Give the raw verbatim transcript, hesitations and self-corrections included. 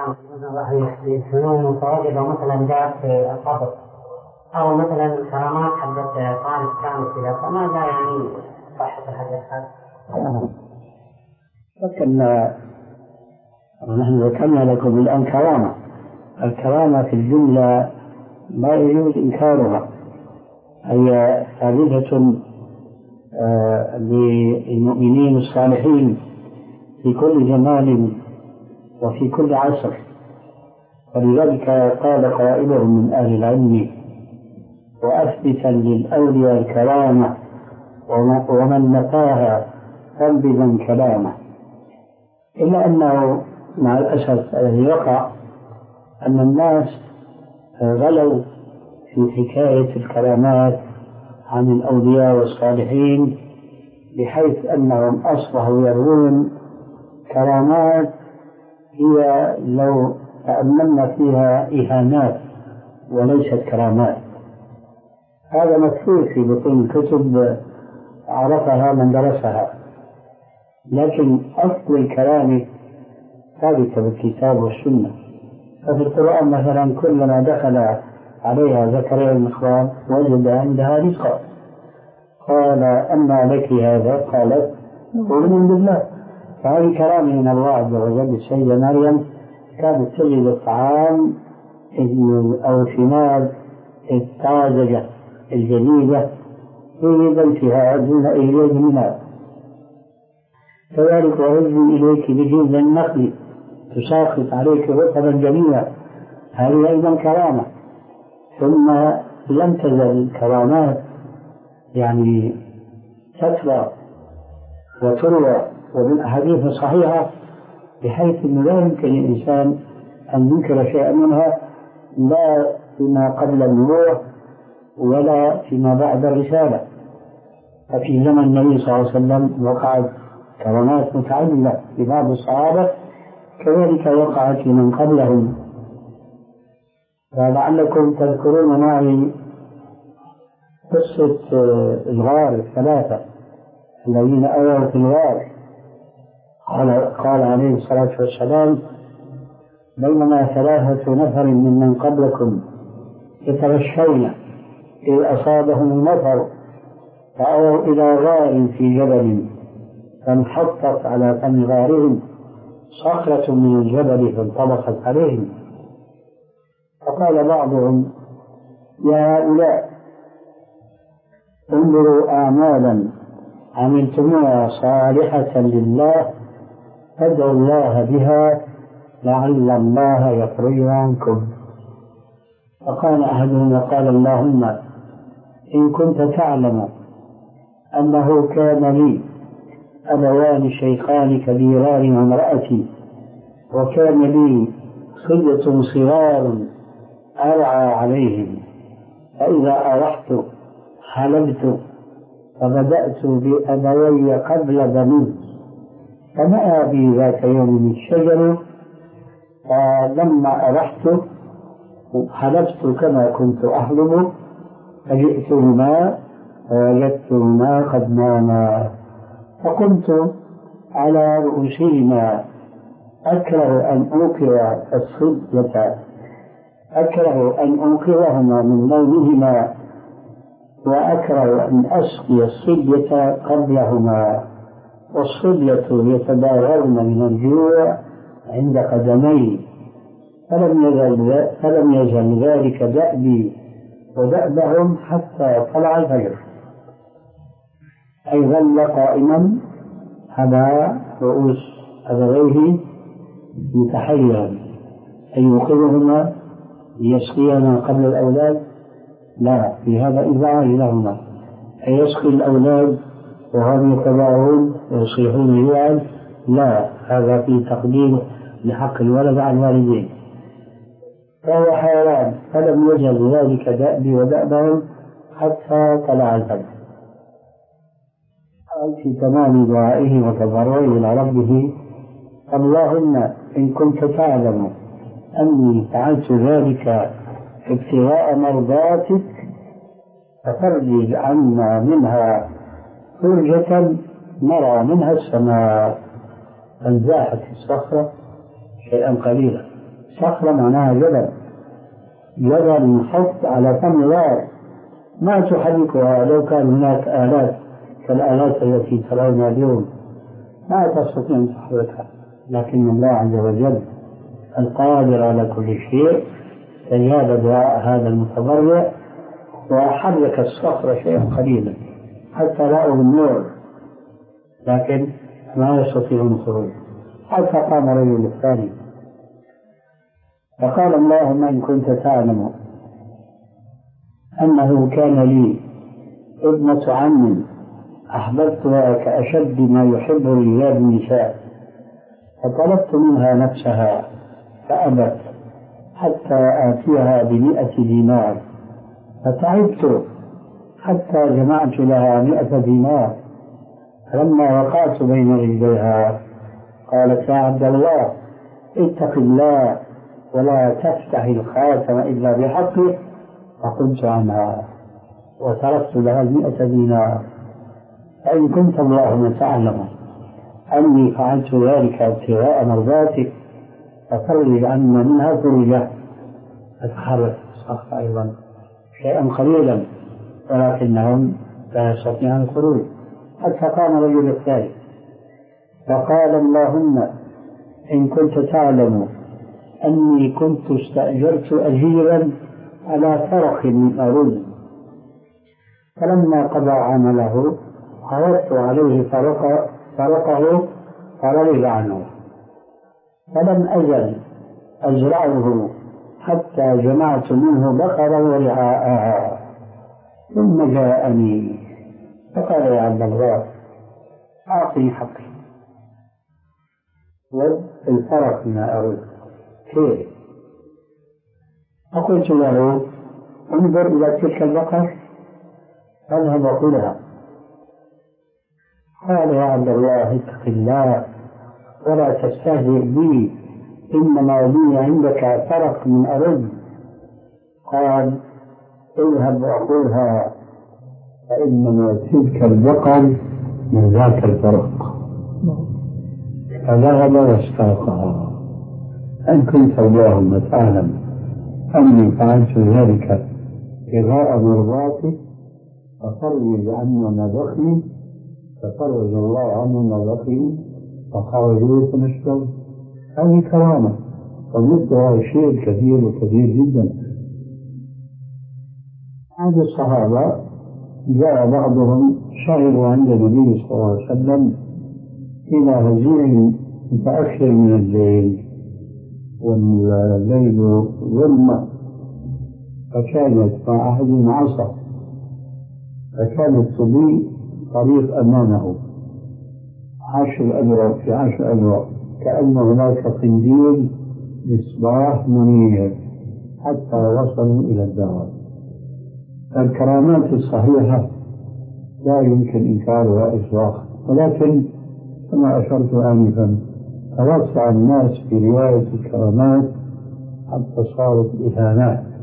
الفنون متواجدة مثلا جاءت في القبر أو مثلا كرامات حدث طالب كامل كذا، فماذا يعني صحة الحديث هذا؟ لكن نحن ذكرنا لكم الآن كرامة. الكرامة في الجملة ما يجوز إنكارها، هي ثابتة للمؤمنين الصالحين في كل زمان وفي كل عصر. ولذلك قال قائلهم من أهل العلم: وأثبتا للأولياء الكرامة ومن نفاها فانبذا كلامه. إلا أنه مع الأسف الذي وقع أن الناس غلوا في حكاية الكرامات عن الأولياء والصالحين، بحيث أنهم أصبحوا يروون كرامات هي لو تأملنا فيها إهانات وليست كرامات. هذا مكتوب في بطون الكتب عرفها من درسها، لكن أصل الكلام ثابت بالكتاب والسنة. ففي القرآن مثلا كلما دخل عليها زكريا المخراب وجد عندها رزقا، قال: أنى لك هذا؟ قالت: أؤمن بالله. فهذه كرامة من الله عز وجل. السيدة مريم كانت تجد الطعام أو الثمار الطازجة الجديدة في بيتها دون إيجاد منها. كذلك وهزي إليك بجذع النخل تساقط عليك رطبا جميلا، هذه أيضا كرامة. ثم لم تزل الكرامات يعني تترى وتروى ومن أحاديث صحيحة، بحيث أنه لا يمكن للإنسان أن ينكر شيئا منها، لا فيما قبل النبوة ولا فيما بعد الرسالة. ففي زمن النبي صلى الله عليه وسلم وقعت كرامات متعددة لبعض الصحابة، كذلك وقعت لمن قبلهم. فلعلكم تذكرون معي قصة الغار الثلاثة الذين أووا في الغار. قال, قال عليه الصلاة والسلام: بينما ثلاثة نفر ممن قبلكم يتغشون إذ أصابهم المطر فأووا إلى غار في جبل فانحطت على فم غارهم صخرة من الجبل فانطبقت عليهم. فقال بعضهم: يا هؤلاء انظروا أعمالا عملتموها صالحة لله فادعوا الله بها لعل الله يفرج عنكم. فقال أحدهم وقال: اللهم إن كنت تعلم أنه كان لي أبوان شيخان كبيران وامرأتي، وكان لي صبية صغار أرعى عليهم، فإذا أرحت حلبت فبدأت بأبوي قبل بني، فنأى بي ذات يوم الشجر، فلما أرحت حلبت كما كنت أحلب، فجئتهما فوجدتهما قد ناما، فقمت على رؤوسهما أكره أن أوقظ الصبية أكره أن أوقظهما من نومهما، وأكره أن أسقي الصبية قبلهما، والصبية يتداغرن من الجوع عند قدمي، فلم يزل, فلم يزل ذلك دأبي ودأبهم حتى طلع الفجر. أي ظل قائما على رؤوس أبويه متحيرا أن يوقظهما ليسقيهما قبل الأولاد؟ لا، في هذا إزعاج لهما. أن يسقي الأولاد وهم يتباعون ويصيحون جوعا؟ لا، هذا في تقديم لحق الولد على الوالدين. فهو حيوان، فلم يزل ذلك دأبي ودأبهم حتى طلع الفجر. في تمام دعائه وتضرعه إلى ربه: اللهم إن كنت تعلم أني فعلت ذلك ابتغاء مرضاتك ففرج عنا منها فرجة نرى منها السماء. فانزاحت الصخرة شيئا قليلا صخرة معناها جبل، جبل منحط على فم غار ما تحركها لو كان هناك آلات كالآلات التي ترونها اليوم ما تستطيع أن تحركها، لكن الله عز وجل القادر على كل شيء استجاب دعاء هذا المتضرع وحرك الصخرة شيئا قليلا حتى رأوا النور لكن ما يستطيعون الخروج. حتى قام رجل الثاني فقال اللهم إن كنت تعلم أنه كان لي ابنة عم أحببتها كأشد ما يحب رجال النساء فطلبت منها نفسها فأبت حتى آتيها بمئة دينار فتعبت حتى جمعت لها مئة دينار فلما وقعت بين رجليها قالت يا عبد الله اتق الله ولا تفتح الخاتم إلا بحقه فقلت عنها وتركت لها المئة دينار. فإن كنت اللهم تعلم أني فعلت ذلك ابتغاء مرضاتك ففرج عنا منها فرجة. فتحرك الصخرة أيضا شيئا قليلا ولكنهم لا يستطيعون الخروج حتى قام رجل الثالث فقال اللهم إن كنت تعلم أني كنت استأجرت أجيرا على فرق من أرز فلما قضى عمله عرضت عليه فرق فرقه فرغب عنه فلم أزل أزرعه حتى جمعت منه بقرا ورعاءها ثم جاءني فقال يا عبد الله أعطني حقي والفرق من أرز كيف؟ فقلت له انظر إلى تلك البقر اذهب وكلها. قال يا عبد الله اتق الله ولا تستهزئ بي إنما لي عندك فرق من أرز. قال اذهب وأكلها فإنما تلك البقر من ذاك الفرق. فذهب واستاقها. أن كنت اللهم تعلم أني فعلت ذلك ابتغاء مرضاتك ففرج عنا ما بقي ففرج الله عنا ما بقي فخرجوا فنشرب. هذه كرامة ومثل هذا الشيء كثير وكثير جدا. هذا الصحابة جاء بعضهم شهدوا عند النبي صلى الله عليه وسلم إلى هزيع متأخر من الليل والليل ظلمة فكانت مع أحد عصا فكانت تضيء طريق أمامه عشر أذرع في عشر أذرع كأن هناك قنديل مصباح منير حتى وصلوا إلى الدار. الكرامات الصحيحة لا يمكن إنكارها إطلاقا ولكن كما أشرت آنفا توسع الناس في رواية الكرامات حتى صارت إهانات